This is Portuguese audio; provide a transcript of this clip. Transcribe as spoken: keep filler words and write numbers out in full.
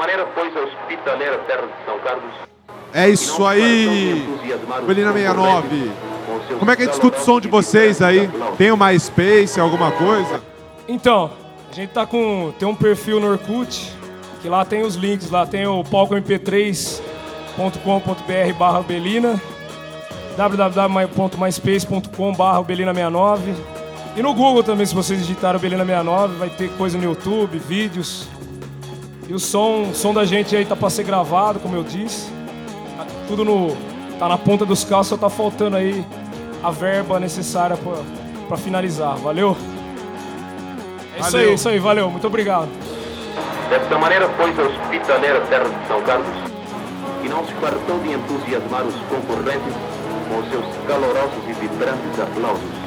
maneira, pois, a hospitaleira terra de São Carlos. É isso aí, Belina sessenta e nove. Como é que a gente escuta o som de vocês aí? Tem o MySpace, alguma coisa? Então, a gente tá com... tem um perfil no Orkut, que lá tem os links, lá tem o palco m p três ponto com ponto b r barra Belina, w w w ponto myspace ponto com barra Belina sessenta e nove. E no Google também, se vocês digitarem Belina sessenta e nove, vai ter coisa no YouTube, vídeos. E o som, o som da gente aí tá pra ser gravado, como eu disse. Tá tudo no... tá na ponta dos carros, só tá faltando aí a verba necessária pra, pra finalizar. Valeu? É isso aí, é isso aí, valeu, muito obrigado. Desta maneira, pois, a hospitaleira terra de São Carlos, que não se fartou de entusiasmar os concorrentes com seus calorosos e vibrantes aplausos.